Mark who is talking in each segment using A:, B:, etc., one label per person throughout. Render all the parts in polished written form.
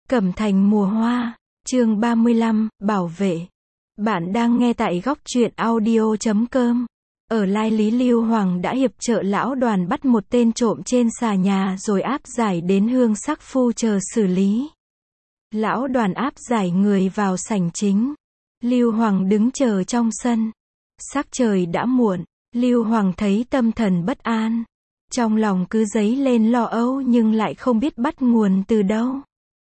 A: Cẩm Thành mùa hoa, chương 35, bảo vệ. Bạn đang nghe tại góc truyện audio.com. Ở Lai Lý, Lưu Hoàng đã hiệp trợ lão đoàn bắt một tên trộm trên xà nhà rồi áp giải đến Hương Sắc Phu chờ xử lý. Lão đoàn áp giải người vào sảnh chính. Lưu Hoàng đứng chờ trong sân. Sắc trời đã muộn, Lưu Hoàng thấy tâm thần bất an. Trong lòng cứ dấy lên lo âu nhưng lại không biết bắt nguồn từ đâu.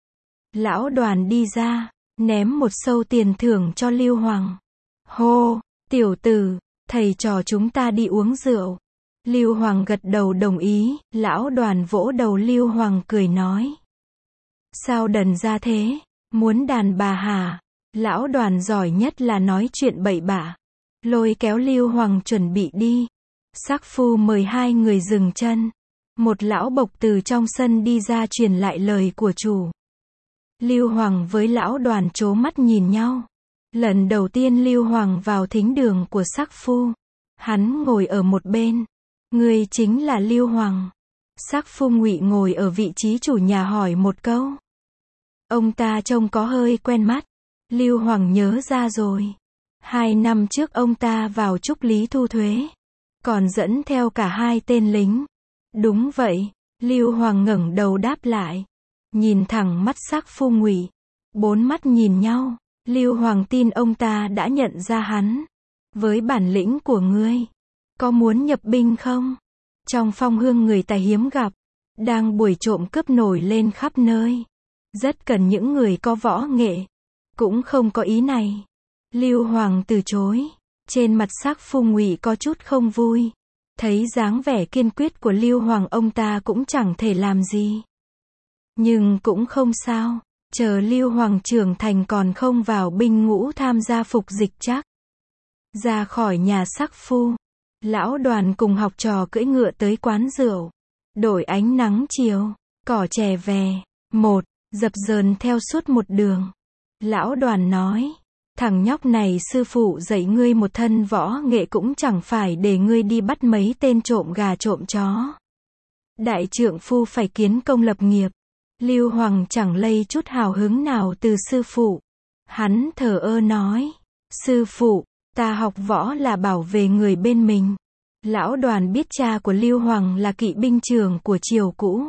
A: Lão đoàn đi ra, ném một sâu tiền thưởng cho Lưu Hoàng. Hô, tiểu tử, thầy trò chúng ta đi uống rượu. Lưu Hoàng gật đầu đồng ý, lão đoàn vỗ đầu Lưu Hoàng cười nói. Sao đần ra thế, muốn đàn bà hả? Lão đoàn giỏi nhất là nói chuyện bậy bạ. Lôi kéo Lưu Hoàng chuẩn bị đi. Sắc Phu mời hai người dừng chân. Một lão bộc từ trong sân đi ra truyền lại lời của chủ. Lưu Hoàng với lão đoàn trố mắt nhìn nhau. Lần đầu tiên Lưu Hoàng vào thính đường của Sắc Phu. Hắn ngồi ở một bên. Người chính là Lưu Hoàng. Sắc Phu Ngụy ngồi ở vị trí chủ nhà hỏi một câu. Ông ta trông có hơi quen mắt. Lưu Hoàng nhớ ra rồi. 2 năm trước ông ta vào Trúc Lý thu thuế. Còn dẫn theo cả 2 tên lính. Đúng vậy. Lưu Hoàng ngẩng đầu đáp lại. Nhìn thẳng mắt Sắc Phu Ngụy. 4 mắt nhìn nhau. Lưu Hoàng tin ông ta đã nhận ra hắn. Với bản lĩnh của ngươi, có muốn nhập binh không? Trong phong hương người tài hiếm gặp. Đang buổi trộm cướp nổi lên khắp nơi. Rất cần những người có võ nghệ. Cũng không có ý này. Lưu Hoàng từ chối. Trên mặt Sắc Phu Ngụy có chút không vui. Thấy dáng vẻ kiên quyết của Lưu Hoàng ông ta cũng chẳng thể làm gì. Nhưng cũng không sao. Chờ Lưu Hoàng trưởng thành còn không vào binh ngũ tham gia phục dịch chắc. Ra khỏi nhà Sắc Phu. Lão đoàn cùng học trò cưỡi ngựa tới quán rượu. Đổi ánh nắng chiều. Cỏ chè vè. Dập dờn theo suốt một đường. Lão đoàn nói. Thằng nhóc này sư phụ dạy ngươi một thân võ nghệ cũng chẳng phải để ngươi đi bắt mấy tên trộm gà trộm chó. Đại trượng phu phải kiến công lập nghiệp. Lưu Hoàng chẳng lây chút hào hứng nào từ sư phụ. Hắn thờ ơ nói. Sư phụ, ta học võ là bảo vệ người bên mình. Lão đoàn biết cha của Lưu Hoàng là kỵ binh trưởng của triều cũ.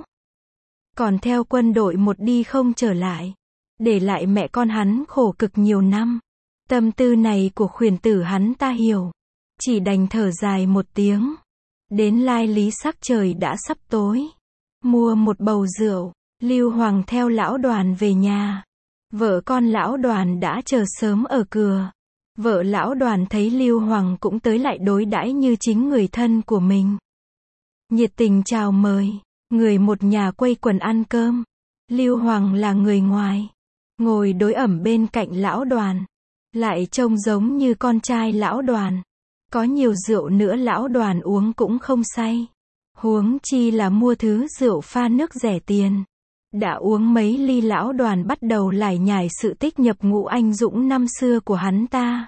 A: Còn theo quân đội một đi không trở lại. Để lại mẹ con hắn khổ cực nhiều năm. Tâm tư này của khuyển tử hắn ta hiểu. Chỉ đành thở dài một tiếng. Đến Lai Lý sắc trời đã sắp tối. Mua một bầu rượu. Lưu Hoàng theo lão đoàn về nhà. Vợ con lão đoàn đã chờ sớm ở cửa. Vợ lão đoàn thấy Lưu Hoàng cũng tới lại đối đãi như chính người thân của mình. Nhiệt tình chào mời. Người một nhà quây quần ăn cơm. Lưu Hoàng là người ngoài. Ngồi đối ẩm bên cạnh lão đoàn. Lại trông giống như con trai lão đoàn. Có nhiều rượu nữa lão đoàn uống cũng không say. Huống chi là mua thứ rượu pha nước rẻ tiền. Đã uống mấy ly lão đoàn bắt đầu lải nhải sự tích nhập ngũ anh dũng năm xưa của hắn ta.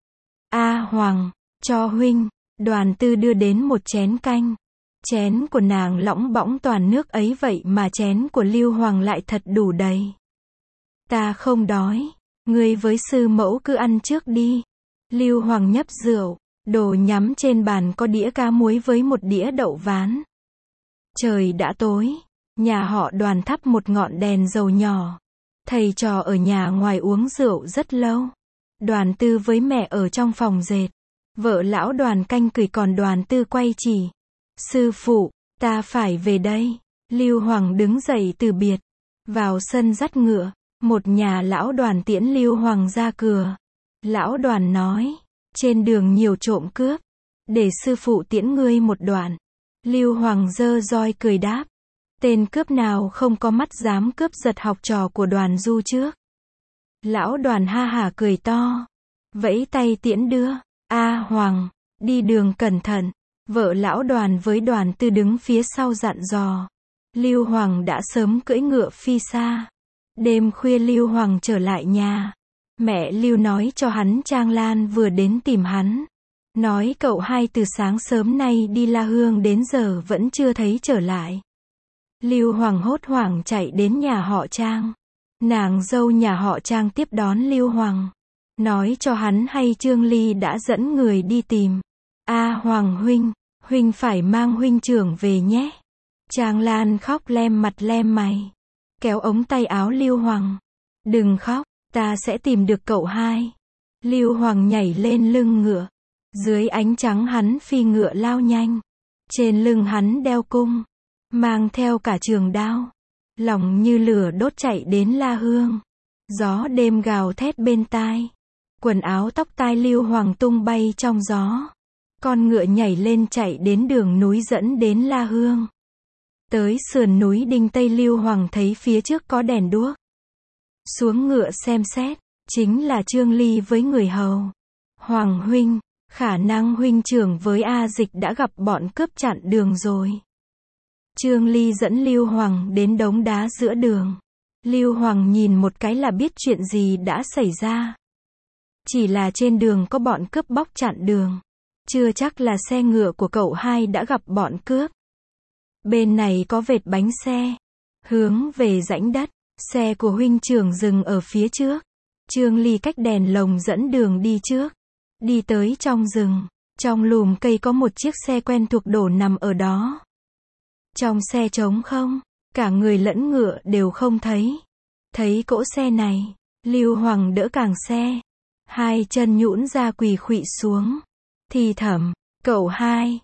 A: Hoàng, cho huynh. Đoàn Tư đưa đến một chén canh. Chén của nàng lõng bõng toàn nước ấy vậy mà chén của Lưu Hoàng lại thật đủ đầy. Ta không đói. Ngươi với sư mẫu cứ ăn trước đi. Lưu Hoàng nhấp rượu. Đồ nhắm trên bàn có đĩa cá muối với một đĩa đậu ván. Trời đã tối. Nhà họ Đoàn thắp một ngọn đèn dầu nhỏ. Thầy trò ở nhà ngoài uống rượu rất lâu. Đoàn Tư với mẹ ở trong phòng dệt. Vợ lão Đoàn canh cười còn Đoàn Tư quay chỉ. Sư phụ, ta phải về đây. Lưu Hoàng đứng dậy từ biệt. Vào sân dắt ngựa. Một nhà lão Đoàn tiễn Lưu Hoàng ra cửa. Lão Đoàn nói. Trên đường nhiều trộm cướp. Để sư phụ tiễn ngươi một đoạn. Lưu Hoàng giơ roi cười đáp. Tên cướp nào không có mắt dám cướp giật học trò của Đoàn Du trước. Lão Đoàn ha hả cười to. Vẫy tay tiễn đưa. Hoàng, đi đường cẩn thận. Vợ lão Đoàn với Đoàn Tư đứng phía sau dặn dò. Lưu Hoàng đã sớm cưỡi ngựa phi xa. Đêm khuya Lưu Hoàng trở lại nhà. Mẹ Lưu nói cho hắn Trang Lan vừa đến tìm hắn. Nói cậu hai từ sáng sớm nay đi La Hương đến giờ vẫn chưa thấy trở lại. Lưu Hoàng hốt hoảng chạy đến nhà họ Trang. Nàng dâu nhà họ Trang tiếp đón Lưu Hoàng, nói cho hắn hay Trương Ly đã dẫn người đi tìm. Hoàng huynh, huynh phải mang huynh trưởng về nhé. Trang Lan khóc lem mặt lem mày, kéo ống tay áo Lưu Hoàng. Đừng khóc, ta sẽ tìm được cậu hai. Lưu Hoàng nhảy lên lưng ngựa. Dưới ánh trắng hắn phi ngựa lao nhanh. Trên lưng hắn đeo cung, mang theo cả trường đao. Lòng như lửa đốt chạy đến La Hương. Gió đêm gào thét bên tai. Quần áo tóc tai Lưu Hoàng tung bay trong gió. Con ngựa nhảy lên chạy đến đường núi dẫn đến La Hương. Tới sườn núi Đinh Tây Lưu Hoàng thấy phía trước có đèn đuốc. Xuống ngựa xem xét, chính là Trương Ly với người hầu. Hoàng huynh, khả năng huynh trưởng với A Dịch đã gặp bọn cướp chặn đường rồi. Trương Ly dẫn Lưu Hoàng đến đống đá giữa đường. Lưu Hoàng nhìn một cái là biết chuyện gì đã xảy ra. Chỉ là trên đường có bọn cướp bóc chặn đường. Chưa chắc là xe ngựa của cậu hai đã gặp bọn cướp. Bên này có vệt bánh xe. Hướng về rãnh đất. Xe của huynh trưởng dừng ở phía trước. Trương Ly cách đèn lồng dẫn đường đi trước. Đi tới trong rừng. Trong lùm cây có một chiếc xe quen thuộc đổ nằm ở đó. Trong xe trống không. Cả người lẫn ngựa đều không thấy. Thấy cỗ xe này. Lưu Hoàng đỡ càng xe. Hai chân nhũn ra quỳ khuỵu xuống. Thì thầm. Cậu hai.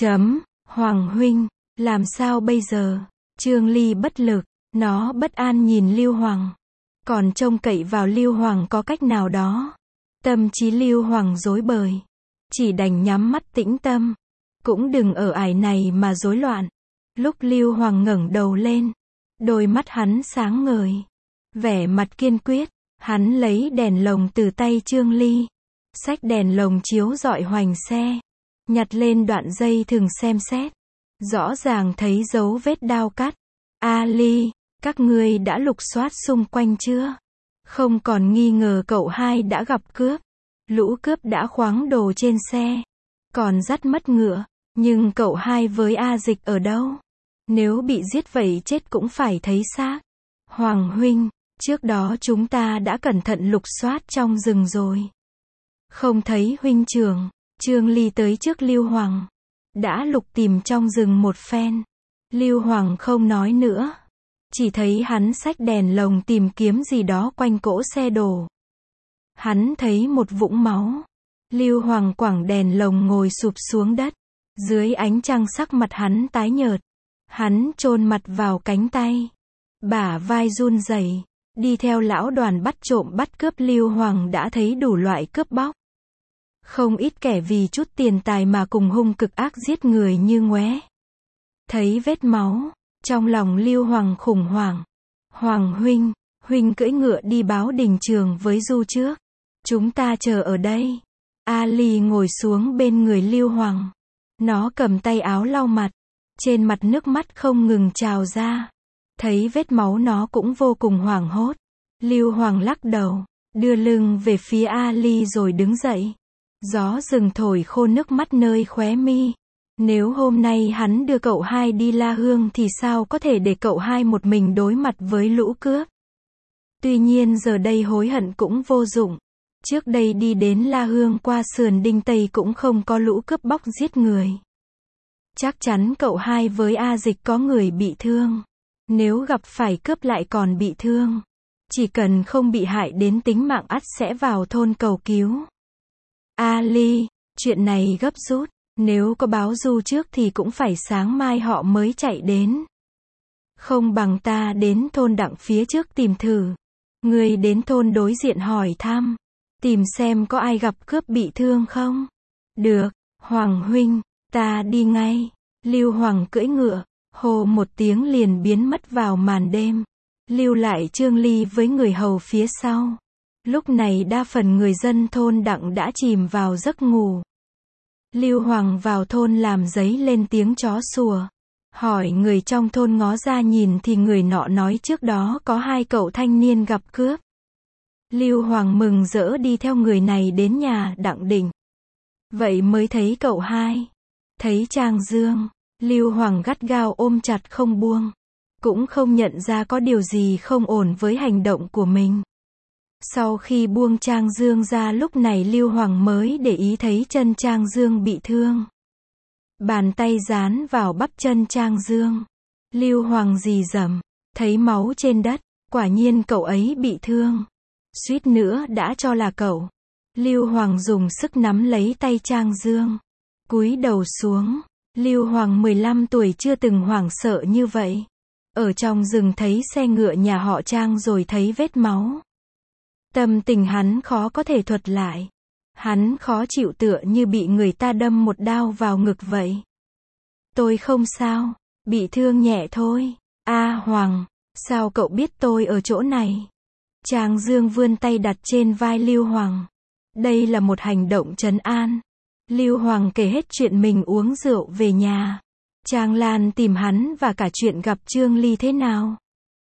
A: Hoàng huynh. Làm sao bây giờ? Trương Ly bất lực. Nó bất an nhìn Lưu Hoàng. Còn trông cậy vào Lưu Hoàng có cách nào đó. Tâm trí Lưu Hoàng rối bời. Chỉ đành nhắm mắt tĩnh tâm. Cũng đừng ở ải này mà rối loạn. Lúc Lưu Hoàng ngẩng đầu lên. Đôi mắt hắn sáng ngời. Vẻ mặt kiên quyết. Hắn lấy đèn lồng từ tay Trương Ly. Xách đèn lồng chiếu rọi hoành xe. Nhặt lên đoạn dây thừng xem xét. Rõ ràng thấy dấu vết đao cắt. Ly, các ngươi đã lục soát xung quanh chưa? Không còn nghi ngờ cậu hai đã gặp cướp. Lũ cướp đã khoáng đồ trên xe. Còn dắt mất ngựa. Nhưng cậu hai với A Dịch ở đâu? Nếu bị giết vậy chết cũng phải thấy xác. Hoàng huynh, trước đó chúng ta đã cẩn thận lục soát trong rừng rồi. Không thấy huynh trưởng. Trương Ly tới trước Lưu Hoàng. Đã lục tìm trong rừng một phen. Lưu Hoàng không nói nữa. Chỉ thấy hắn xách đèn lồng tìm kiếm gì đó quanh cỗ xe đổ. Hắn thấy một vũng máu. Lưu Hoàng quẳng đèn lồng ngồi sụp xuống đất. Dưới ánh trăng sắc mặt hắn tái nhợt. Hắn chôn mặt vào cánh tay. Bả vai run rẩy. Đi theo lão đoàn bắt trộm bắt cướp Lưu Hoàng đã thấy đủ loại cướp bóc. Không ít kẻ vì chút tiền tài mà cùng hung cực ác giết người như ngoé. Thấy vết máu, trong lòng Lưu Hoàng khủng hoảng. Hoàng huynh, huynh cưỡi ngựa đi báo đình trường với Du trước. Chúng ta chờ ở đây. Ly ngồi xuống bên người Lưu Hoàng. Nó cầm tay áo lau mặt. Trên mặt nước mắt không ngừng trào ra. Thấy vết máu nó cũng vô cùng hoảng hốt. Lưu Hoàng lắc đầu, đưa lưng về phía Ly rồi đứng dậy. Gió rừng thổi khô nước mắt nơi khóe mi. Nếu hôm nay hắn đưa cậu hai đi La Hương thì sao có thể để cậu hai một mình đối mặt với lũ cướp. Tuy nhiên giờ đây hối hận cũng vô dụng. Trước đây đi đến La Hương qua sườn Đinh Tây cũng không có lũ cướp bóc giết người. Chắc chắn cậu hai với A Dịch có người bị thương. Nếu gặp phải cướp lại còn bị thương. Chỉ cần không bị hại đến tính mạng ắt sẽ vào thôn cầu cứu. Ly, chuyện này gấp rút. Nếu có báo Du trước thì cũng phải sáng mai họ mới chạy đến. Không bằng ta đến thôn đặng phía trước tìm thử. Người đến thôn đối diện hỏi thăm. Tìm xem có ai gặp cướp bị thương không? Được, Hoàng huynh, ta đi ngay. Lưu Hoàng cưỡi ngựa, hô một tiếng liền biến mất vào màn đêm. Lưu lại Trương Ly với người hầu phía sau. Lúc này đa phần người dân thôn đặng đã chìm vào giấc ngủ. Lưu Hoàng vào thôn làm dấy lên tiếng chó sủa. Hỏi người trong thôn ngó ra nhìn thì người nọ nói trước đó có hai cậu thanh niên gặp cướp. Lưu Hoàng mừng rỡ đi theo người này đến nhà Đặng Định. Vậy mới thấy cậu hai. Thấy Trang Dương, Lưu Hoàng gắt gao ôm chặt không buông. cũng không nhận ra có điều gì không ổn với hành động của mình. Sau khi buông Trang Dương ra lúc này Lưu Hoàng mới để ý thấy chân Trang Dương bị thương. Bàn tay dán vào bắp chân Trang Dương. Lưu Hoàng rì rầm, thấy máu trên đất, quả nhiên cậu ấy bị thương. Suýt nữa đã cho là cậu. Lưu Hoàng dùng sức nắm lấy tay Trang Dương. Cúi đầu xuống. Lưu Hoàng 15 tuổi chưa từng hoảng sợ như vậy. Ở trong rừng thấy xe ngựa nhà họ Trang rồi thấy vết máu. Tâm tình hắn khó có thể thuật lại. Hắn khó chịu tựa như bị người ta đâm một đao vào ngực vậy. Tôi không sao, bị thương nhẹ thôi. Hoàng, sao cậu biết tôi ở chỗ này? Trang Dương vươn tay đặt trên vai Lưu Hoàng. Đây là một hành động trấn an. Lưu Hoàng kể hết chuyện mình uống rượu về nhà. Trang Lan tìm hắn và cả chuyện gặp Trương Ly thế nào.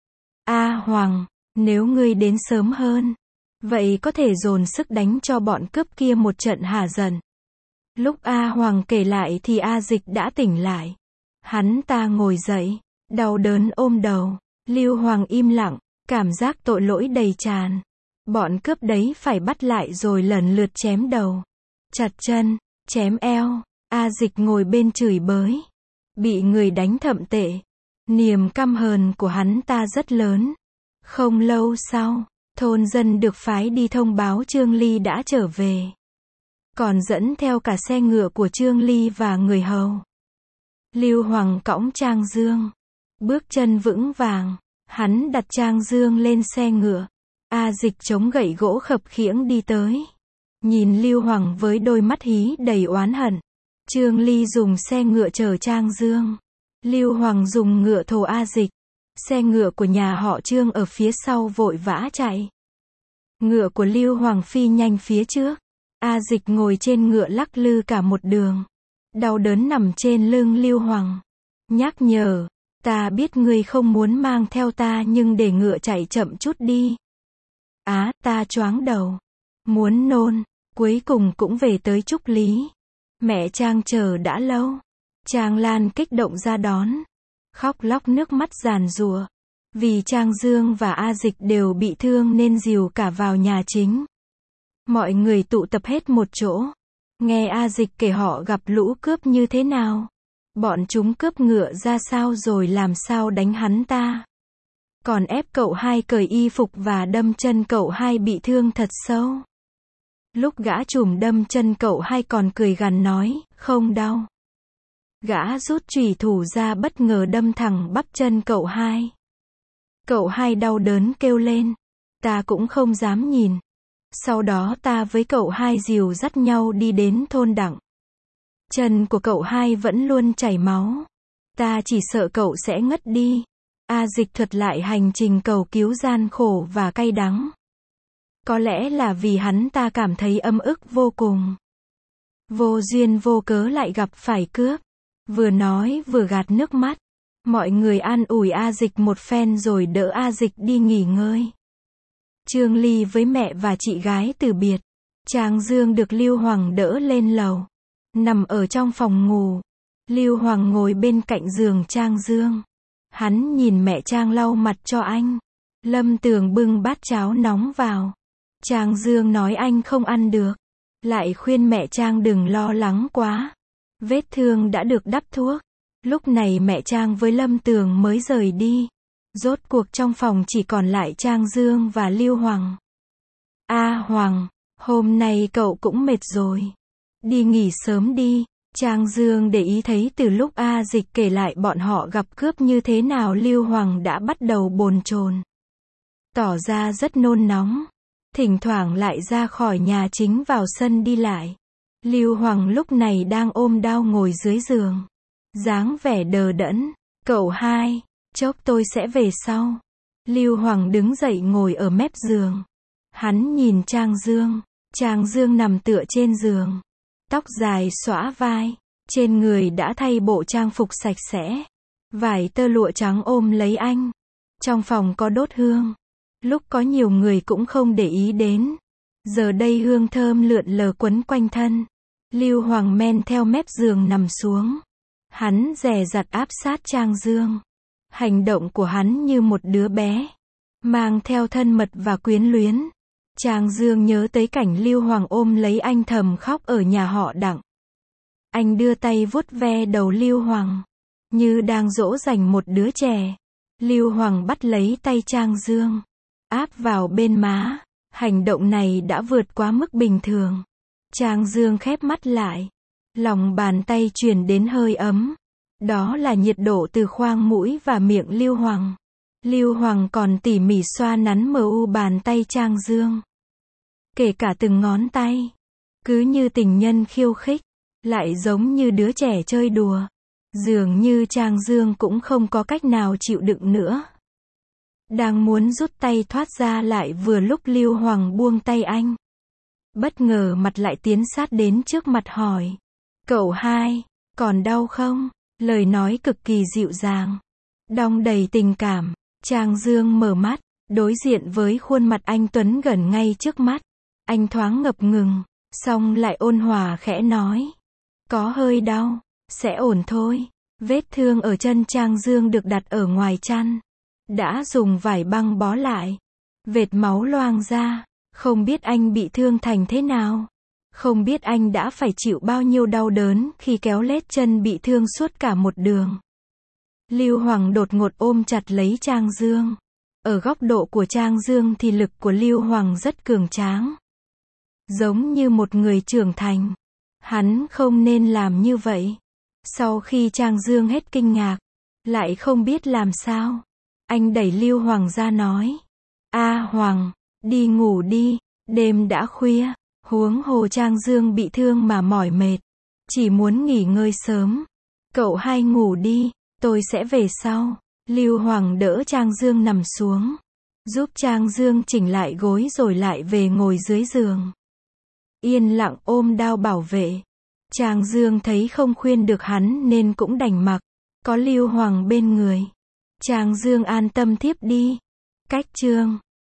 A: Hoàng, nếu ngươi đến sớm hơn, vậy có thể dồn sức đánh cho bọn cướp kia một trận hả giận. Lúc Hoàng kể lại thì A Dịch đã tỉnh lại. Hắn ta ngồi dậy, đau đớn ôm đầu. Lưu Hoàng im lặng, cảm giác tội lỗi đầy tràn. Bọn cướp đấy phải bắt lại rồi lần lượt chém đầu, chặt chân, chém eo. A Dịch ngồi bên chửi bới. Bị người đánh thậm tệ. Niềm căm hờn của hắn ta rất lớn. Không lâu sau, thôn dân được phái đi thông báo Trương Ly đã trở về. Còn dẫn theo cả xe ngựa của Trương Ly và người hầu. Lưu Hoàng cõng Trang Dương. Bước chân vững vàng. Hắn đặt Trang Dương lên xe ngựa. A Dịch chống gậy gỗ khập khiễng đi tới. Nhìn Lưu Hoàng với đôi mắt hí đầy oán hận. Trương Ly dùng xe ngựa chở Trang Dương. Lưu Hoàng dùng ngựa thồ A Dịch. Xe ngựa của nhà họ Trương ở phía sau vội vã chạy. Ngựa của Lưu Hoàng phi nhanh phía trước. A Dịch ngồi trên ngựa lắc lư cả một đường. Đau đớn nằm trên lưng Lưu Hoàng. Nhắc nhở, ta biết ngươi không muốn mang theo ta nhưng để ngựa chạy chậm chút đi. Ta choáng đầu. Muốn nôn, cuối cùng cũng về tới Trúc Lý. Mẹ Trang chờ đã lâu. Trang Lan kích động ra đón. Khóc lóc nước mắt giàn giụa. Vì Trang Dương và A Dịch đều bị thương nên dìu cả vào nhà chính. Mọi người tụ tập hết một chỗ. Nghe A Dịch kể họ gặp lũ cướp như thế nào. Bọn chúng cướp ngựa ra sao rồi làm sao đánh hắn ta. Còn ép cậu hai cởi y phục và đâm chân cậu hai bị thương thật sâu. Lúc gã trùm đâm chân cậu hai còn cười gằn nói, không đau. Gã rút chùy thủ ra bất ngờ đâm thẳng bắp chân cậu hai. Cậu hai đau đớn kêu lên. Ta cũng không dám nhìn. Sau đó ta với cậu hai dìu dắt nhau đi đến thôn Đặng. Chân của cậu hai vẫn luôn chảy máu. Ta chỉ sợ cậu sẽ ngất đi. A Dịch thuật lại hành trình cầu cứu gian khổ và cay đắng. Có lẽ là vì hắn ta cảm thấy âm ức vô cùng. Vô duyên vô cớ lại gặp phải cướp. Vừa nói vừa gạt nước mắt. Mọi người an ủi A Dịch một phen rồi đỡ A Dịch đi nghỉ ngơi. Trương Ly với mẹ và chị gái từ biệt. Trang Dương được Lưu Hoàng đỡ lên lầu. Nằm ở trong phòng ngủ. Lưu Hoàng ngồi bên cạnh giường Trang Dương. Hắn nhìn mẹ Trang lau mặt cho anh. Lâm Tường bưng bát cháo nóng vào. Trang Dương nói anh không ăn được. Lại khuyên mẹ Trang đừng lo lắng quá. Vết thương đã được đắp thuốc. Lúc này mẹ Trang với Lâm Tường mới rời đi. Rốt cuộc trong phòng chỉ còn lại Trang Dương và Lưu Hoàng. Hoàng, hôm nay cậu cũng mệt rồi. Đi nghỉ sớm đi. Trang Dương để ý thấy từ lúc A Dịch kể lại bọn họ gặp cướp như thế nào Lưu Hoàng đã bắt đầu bồn chồn. Tỏ ra rất nôn nóng. Thỉnh thoảng lại ra khỏi nhà chính vào sân đi lại. Lưu Hoàng lúc này đang ôm đau ngồi dưới giường. Dáng vẻ đờ đẫn. Cậu hai, chốc tôi sẽ về sau. Lưu Hoàng đứng dậy ngồi ở mép giường. Hắn nhìn Trang Dương. Trang Dương nằm tựa trên giường. Tóc dài xõa vai. Trên người đã thay bộ trang phục sạch sẽ. Vải tơ lụa trắng ôm lấy anh. Trong phòng có đốt hương. Lúc có nhiều người cũng không để ý đến. Giờ đây hương thơm lượn lờ quấn quanh thân. Lưu Hoàng men theo mép giường nằm xuống. Hắn dè dặt áp sát Trang Dương. Hành động của hắn như một đứa bé, mang theo thân mật và quyến luyến. Trang Dương nhớ tới cảnh Lưu Hoàng ôm lấy anh thầm khóc ở nhà họ Đặng. Anh đưa tay vuốt ve đầu Lưu Hoàng, như đang dỗ dành một đứa trẻ. Lưu Hoàng bắt lấy tay Trang Dương, áp vào bên má. Hành động này đã vượt quá mức bình thường. Trang Dương khép mắt lại, lòng bàn tay truyền đến hơi ấm. Đó là nhiệt độ từ khoang mũi và miệng Lưu Hoàng. Lưu Hoàng còn tỉ mỉ xoa nắn mờ u bàn tay Trang Dương, kể cả từng ngón tay. Cứ như tình nhân khiêu khích, lại giống như đứa trẻ chơi đùa. Dường như Trang Dương cũng không có cách nào chịu đựng nữa. Đang muốn rút tay thoát ra lại vừa lúc Lưu Hoàng buông tay anh. Bất ngờ mặt lại tiến sát đến trước mặt hỏi. Cậu hai, còn đau không? Lời nói cực kỳ dịu dàng, đong đầy tình cảm. Trang Dương mở mắt, đối diện với khuôn mặt anh tuấn gần ngay trước mắt. Anh thoáng ngập ngừng, xong lại ôn hòa khẽ nói. Có hơi đau, sẽ ổn thôi. Vết thương ở chân Trang Dương được đặt ở ngoài chăn, đã dùng vải băng bó lại. Vệt máu loang ra, không biết anh bị thương thành thế nào. Không biết anh đã phải chịu bao nhiêu đau đớn khi kéo lết chân bị thương suốt cả một đường. Lưu Hoàng đột ngột ôm chặt lấy Trang Dương. Ở góc độ của Trang Dương thì lực của Lưu Hoàng rất cường tráng. Giống như một người trưởng thành. Hắn không nên làm như vậy. Sau khi Trang Dương hết kinh ngạc, lại không biết làm sao, anh đẩy Lưu Hoàng ra nói. Hoàng, đi ngủ đi, đêm đã khuya. Huống hồ Trang Dương bị thương mà mỏi mệt, chỉ muốn nghỉ ngơi sớm. Cậu hai ngủ đi, tôi sẽ về sau. Lưu Hoàng đỡ Trang Dương nằm xuống, giúp Trang Dương chỉnh lại gối rồi lại về ngồi dưới giường. Yên lặng ôm đao bảo vệ. Trang Dương thấy không khuyên được hắn nên cũng đành mặc. Có Lưu Hoàng bên người, Trang Dương an tâm thiếp đi. Cách chương